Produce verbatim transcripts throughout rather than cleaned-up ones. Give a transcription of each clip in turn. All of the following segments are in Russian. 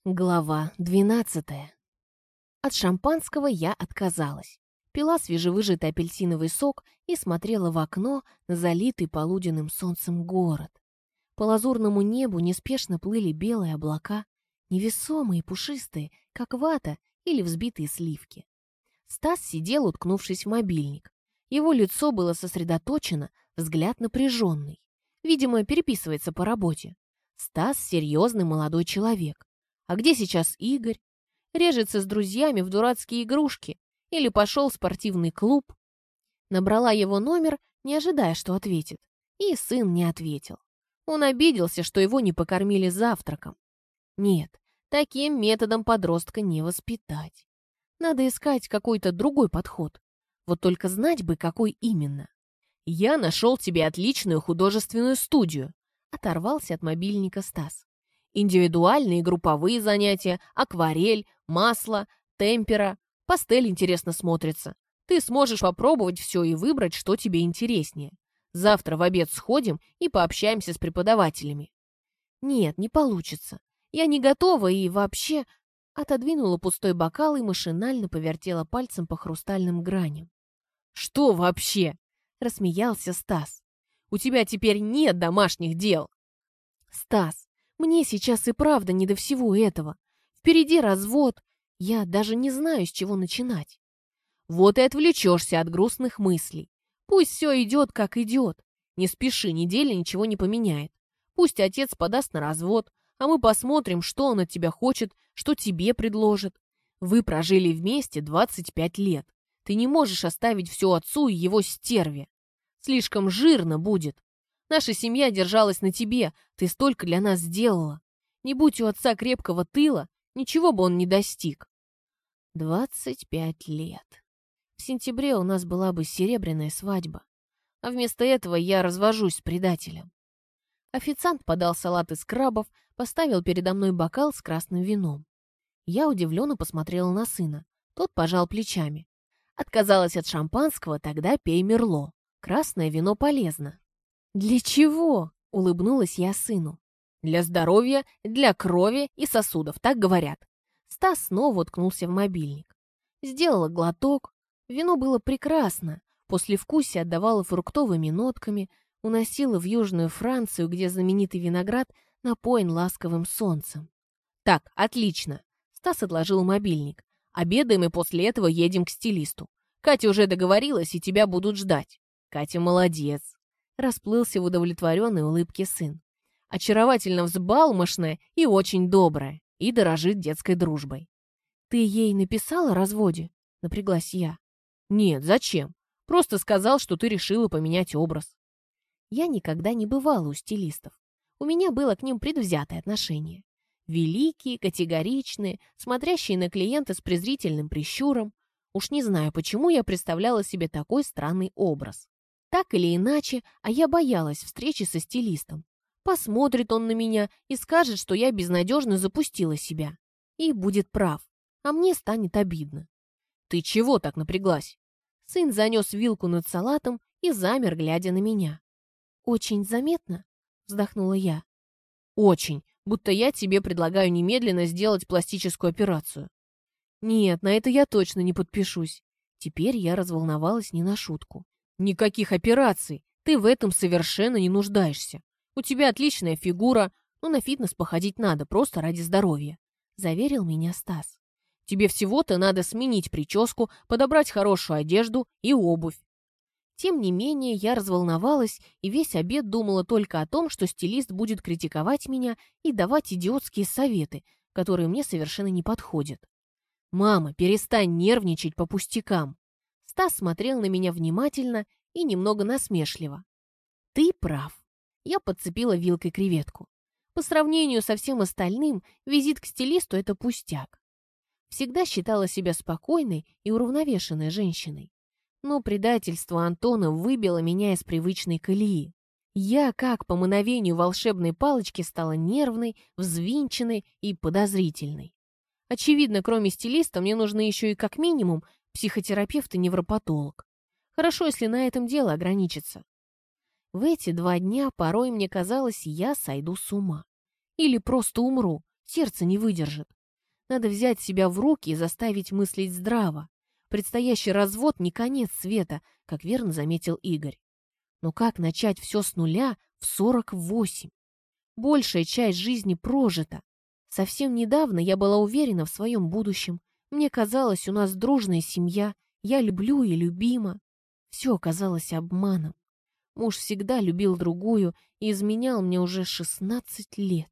Глава двенадцатая. От шампанского я отказалась. Пила свежевыжатый апельсиновый сок и смотрела в окно на залитый полуденным солнцем город. По лазурному небу неспешно плыли белые облака, невесомые и пушистые, как вата или взбитые сливки. Стас сидел, уткнувшись в мобильник. Его лицо было сосредоточено, взгляд напряженный. Видимо, переписывается по работе. Стас — серьезный молодой человек. А где сейчас Игорь? Режется с друзьями в дурацкие игрушки или пошел в спортивный клуб? Набрала его номер, не ожидая, что ответит. И сын не ответил. Он обиделся, что его не покормили завтраком. Нет, таким методом подростка не воспитать. Надо искать какой-то другой подход. Вот только знать бы, какой именно. «Я нашел тебе отличную художественную студию», — оторвался от мобильника Стас. Индивидуальные и групповые занятия, акварель, масло, темпера, пастель интересно смотрится. Ты сможешь попробовать все и выбрать, что тебе интереснее. Завтра в обед сходим и пообщаемся с преподавателями. Нет, не получится. Я не готова и вообще... Отодвинула пустой бокал и машинально повертела пальцем по хрустальным граням. «Что вообще?» — рассмеялся Стас. «У тебя теперь нет домашних дел». «Стас, мне сейчас и правда не до всего этого. Впереди развод. Я даже не знаю, с чего начинать». «Вот и отвлечешься от грустных мыслей. Пусть все идет, как идет. Не спеши, неделя ничего не поменяет. Пусть отец подаст на развод, а мы посмотрим, что он от тебя хочет, что тебе предложит. Вы прожили вместе двадцать пять лет. Ты не можешь оставить все отцу и его стерве. Слишком жирно будет. Наша семья держалась на тебе, ты столько для нас сделала. Не будь у отца крепкого тыла, ничего бы он не достиг». Двадцать пять лет. В сентябре у нас была бы серебряная свадьба. А вместо этого я развожусь с предателем. Официант подал салат из крабов, поставил передо мной бокал с красным вином. Я удивленно посмотрела на сына. Тот пожал плечами. Отказалась от шампанского, тогда пей мерло. Красное вино полезно. «Для чего?» — улыбнулась я сыну. «Для здоровья, для крови и сосудов, так говорят». Стас снова уткнулся в мобильник. Сделала глоток. Вино было прекрасно. Послевкусие отдавало фруктовыми нотками, уносило в Южную Францию, где знаменитый виноград напоен ласковым солнцем. «Так, отлично!» Стас отложил мобильник. «Обедаем и после этого едем к стилисту. Катя уже договорилась, и тебя будут ждать». «Катя молодец!» Расплылся в удовлетворенной улыбке сын. «Очаровательно взбалмошная и очень добрая, и дорожит детской дружбой». «Ты ей написала о разводе?» — напряглась я. «Нет, зачем? Просто сказал, что ты решила поменять образ». Я никогда не бывала у стилистов. У меня было к ним предвзятое отношение. Великие, категоричные, смотрящие на клиента с презрительным прищуром. Уж не знаю, почему я представляла себе такой странный образ. Так или иначе, а я боялась встречи со стилистом. Посмотрит он на меня и скажет, что я безнадежно запустила себя. И будет прав, а мне станет обидно. «Ты чего так напряглась?» Сын занес вилку над салатом и замер, глядя на меня. «Очень заметно?» — вздохнула я. «Очень, будто я тебе предлагаю немедленно сделать пластическую операцию». «Нет, на это я точно не подпишусь». Теперь я разволновалась не на шутку. «Никаких операций, ты в этом совершенно не нуждаешься. У тебя отличная фигура, но на фитнес походить надо, просто ради здоровья», — заверил меня Стас. «Тебе всего-то надо сменить прическу, подобрать хорошую одежду и обувь». Тем не менее, я разволновалась и весь обед думала только о том, что стилист будет критиковать меня и давать идиотские советы, которые мне совершенно не подходят. «Мама, перестань нервничать по пустякам». Стас смотрел на меня внимательно и немного насмешливо. «Ты прав». Я подцепила вилкой креветку. По сравнению со всем остальным, визит к стилисту — это пустяк. Всегда считала себя спокойной и уравновешенной женщиной. Но предательство Антона выбило меня из привычной колеи. Я, как по мановению волшебной палочки, стала нервной, взвинченной и подозрительной. Очевидно, кроме стилиста, мне нужны еще и как минимум психотерапевт и невропатолог. Хорошо, если на этом дело ограничится. В эти два дня порой мне казалось, я сойду с ума. Или просто умру, Сердце не выдержит. Надо взять себя в руки и заставить мыслить здраво. Предстоящий развод не конец света, как верно заметил Игорь. Но как начать все с нуля в сорок восемь? Большая часть жизни прожита. Совсем недавно я была уверена в своем будущем. Мне казалось, у нас дружная семья, я люблю и любима. Все оказалось обманом. Муж всегда любил другую и изменял мне уже шестнадцать лет.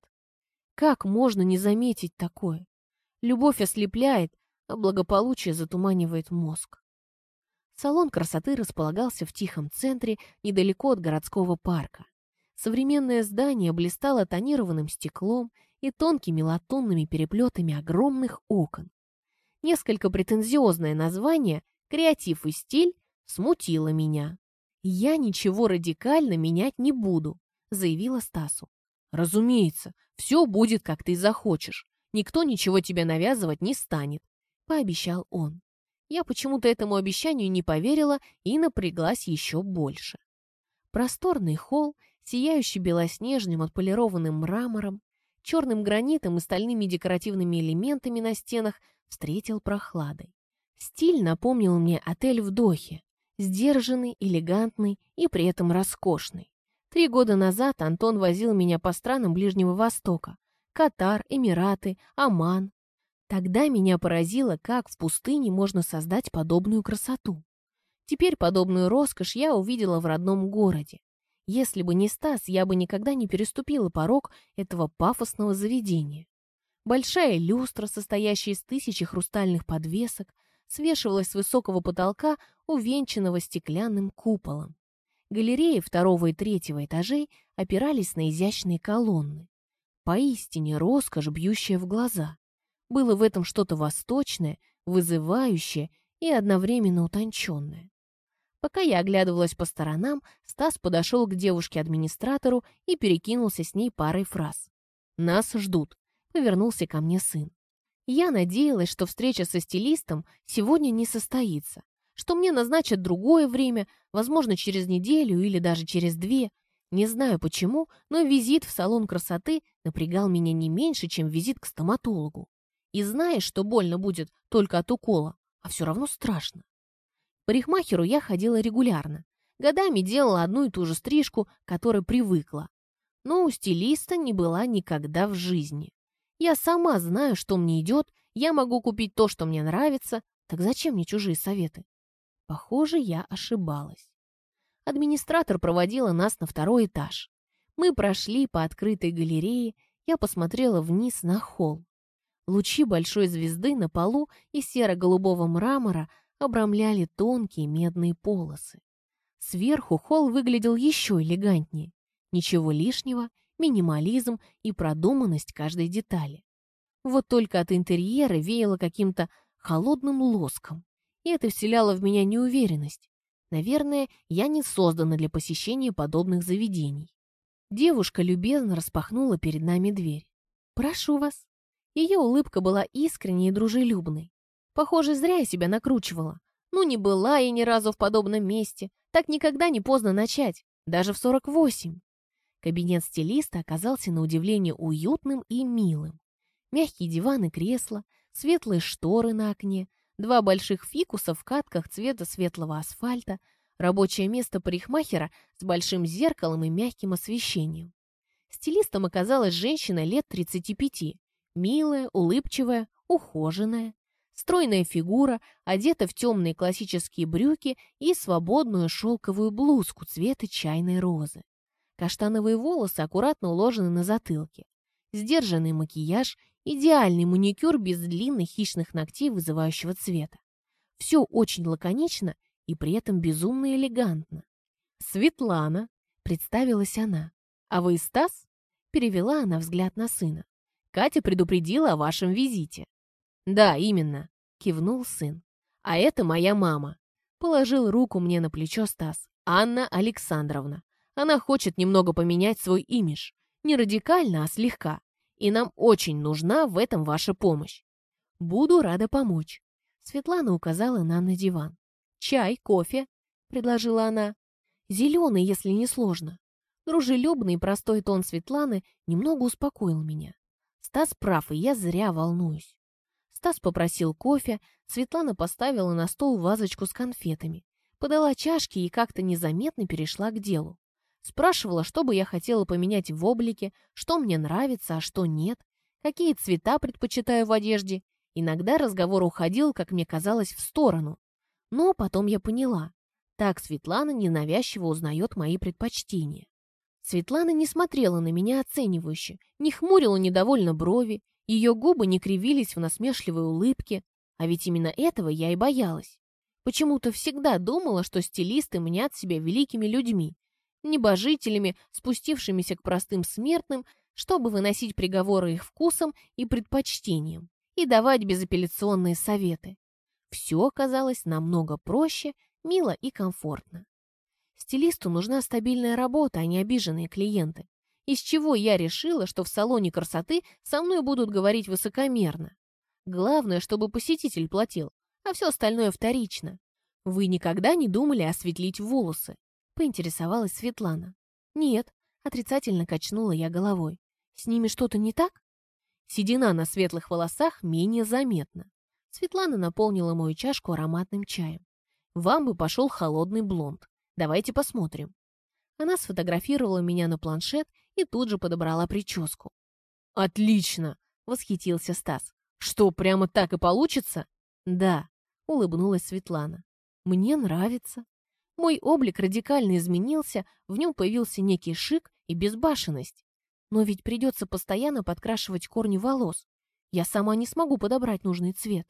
Как можно не заметить такое? Любовь ослепляет, а благополучие затуманивает мозг. Салон красоты располагался в тихом центре, недалеко от городского парка. Современное здание блистало тонированным стеклом и тонкими латунными переплетами огромных окон. Несколько претензиозное название «Креатив и стиль» смутило меня. «Я ничего радикально менять не буду», — заявила Стасу. «Разумеется, все будет, как ты захочешь. Никто ничего тебе навязывать не станет», — пообещал он. Я почему-то этому обещанию не поверила и напряглась еще больше. Просторный холл, сияющий белоснежным отполированным мрамором, черным гранитом и стальными декоративными элементами на стенах, встретил прохладой. Стиль напомнил мне отель в Дохе, сдержанный, элегантный и при этом роскошный. Три года назад Антон возил меня по странам Ближнего Востока: Катар, Эмираты, Оман. Тогда меня поразило, как в пустыне можно создать подобную красоту. Теперь подобную роскошь я увидела в родном городе. Если бы не Стас, я бы никогда не переступила порог этого пафосного заведения. Большая люстра, состоящая из тысячи хрустальных подвесок, свешивалась с высокого потолка, увенчанного стеклянным куполом. Галереи второго и третьего этажей опирались на изящные колонны. Поистине роскошь, бьющая в глаза. Было в этом что-то восточное, вызывающее и одновременно утонченное. Пока я оглядывалась по сторонам, Стас подошел к девушке-администратору и перекинулся с ней парой фраз. «Нас ждут», — повернулся ко мне сын. Я надеялась, что встреча со стилистом сегодня не состоится, что мне назначат другое время, возможно, через неделю или даже через две. Не знаю почему, но визит в салон красоты напрягал меня не меньше, чем визит к стоматологу. И знаешь, что больно будет только от укола, а все равно страшно. К парикмахеру я ходила регулярно. Годами делала одну и ту же стрижку, к которой привыкла. Но у стилиста не была никогда в жизни. Я сама знаю, что мне идет, я могу купить то, что мне нравится, так зачем мне чужие советы? Похоже, я ошибалась. Администратор проводила нас на второй этаж. Мы прошли по открытой галерее, я посмотрела вниз на холл. Лучи большой звезды на полу из серо-голубого мрамора обрамляли тонкие медные полосы. Сверху холл выглядел еще элегантнее. Ничего лишнего, минимализм и продуманность каждой детали. Вот только от интерьера веяло каким-то холодным лоском, и это вселяло в меня неуверенность. Наверное, я не создана для посещения подобных заведений. Девушка любезно распахнула перед нами дверь. «Прошу вас». Ее улыбка была искренней и дружелюбной. Похоже, зря я себя накручивала. Ну, не была я ни разу в подобном месте. Так никогда не поздно начать, даже в сорок восемь. Кабинет стилиста оказался на удивление уютным и милым. Мягкие диваны и кресла, светлые шторы на окне, два больших фикуса в катках цвета светлого асфальта, рабочее место парикмахера с большим зеркалом и мягким освещением. Стилистом оказалась женщина лет тридцати пяти. Милая, улыбчивая, ухоженная. Стройная фигура, одета в темные классические брюки и свободную шелковую блузку цвета чайной розы. Каштановые волосы аккуратно уложены на затылке. Сдержанный макияж, идеальный маникюр без длинных хищных ногтей вызывающего цвета. Все очень лаконично и при этом безумно элегантно. «Светлана», — представилась она. «А вы Стас?» — перевела она взгляд на сына. «Катя предупредила о вашем визите». «Да, именно», — кивнул сын. «А это моя мама». Положил руку мне на плечо Стас. «Анна Александровна. Она хочет немного поменять свой имидж. Не радикально, а слегка. И нам очень нужна в этом ваша помощь». «Буду рада помочь». Светлана указала нам на диван. «Чай, кофе?» — предложила она. «Зеленый, если не сложно». Дружелюбный и простой тон Светланы немного успокоил меня. Стас прав, и я зря волнуюсь. Стас попросил кофе, Светлана поставила на стол вазочку с конфетами, подала чашки и как-то незаметно перешла к делу. Спрашивала, что бы я хотела поменять в облике, что мне нравится, а что нет, какие цвета предпочитаю в одежде. Иногда разговор уходил, как мне казалось, в сторону. Но потом я поняла. Так Светлана ненавязчиво узнает мои предпочтения. Светлана не смотрела на меня оценивающе, не хмурила недовольно брови, ее губы не кривились в насмешливой улыбке, а ведь именно этого я и боялась. Почему-то всегда думала, что стилисты мнят себя великими людьми, небожителями, спустившимися к простым смертным, чтобы выносить приговоры их вкусам и предпочтениям и давать безапелляционные советы. Все оказалось намного проще, мило и комфортно. Стилисту нужна стабильная работа, а не обиженные клиенты. Из чего я решила, что в салоне красоты со мной будут говорить высокомерно. Главное, чтобы посетитель платил, а все остальное вторично. Вы никогда не думали осветлить волосы? Поинтересовалась Светлана. Нет, отрицательно качнула я головой. С ними что-то не так? Седина на светлых волосах менее заметна. Светлана наполнила мою чашку ароматным чаем. Вам бы пошел холодный блонд. Давайте посмотрим. Она сфотографировала меня на планшет и тут же подобрала прическу. «Отлично!» — восхитился Стас. «Что, прямо так и получится?» «Да», — улыбнулась Светлана. «Мне нравится». Мой облик радикально изменился, в нем появился некий шик и безбашенность. Но ведь придется постоянно подкрашивать корни волос. Я сама не смогу подобрать нужный цвет.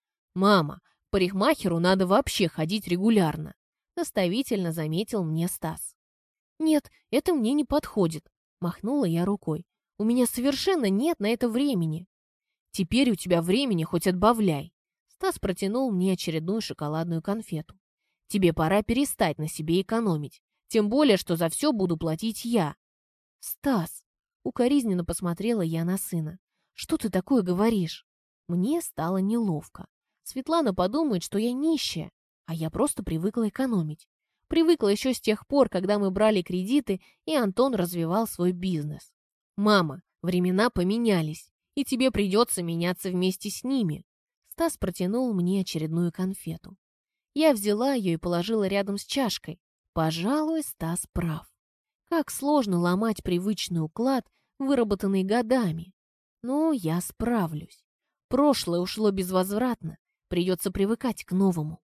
«Мама, к парикмахеру надо вообще ходить регулярно», — наставительно заметил мне Стас. «Нет, это мне не подходит», — махнула я рукой. «У меня совершенно нет на это времени». «Теперь у тебя времени хоть отбавляй». Стас протянул мне очередную шоколадную конфету. «Тебе пора перестать на себе экономить. Тем более, что за все буду платить я». «Стас», — укоризненно посмотрела я на сына, — «что ты такое говоришь?» Мне стало неловко. Светлана подумает, что я нищая, а я просто привыкла экономить. Привыкла еще с тех пор, когда мы брали кредиты, и Антон развивал свой бизнес. «Мама, времена поменялись, и тебе придется меняться вместе с ними». Стас протянул мне очередную конфету. Я взяла ее и положила рядом с чашкой. Пожалуй, Стас прав. Как сложно ломать привычный уклад, выработанный годами. Но я справлюсь. Прошлое ушло безвозвратно, придется привыкать к новому.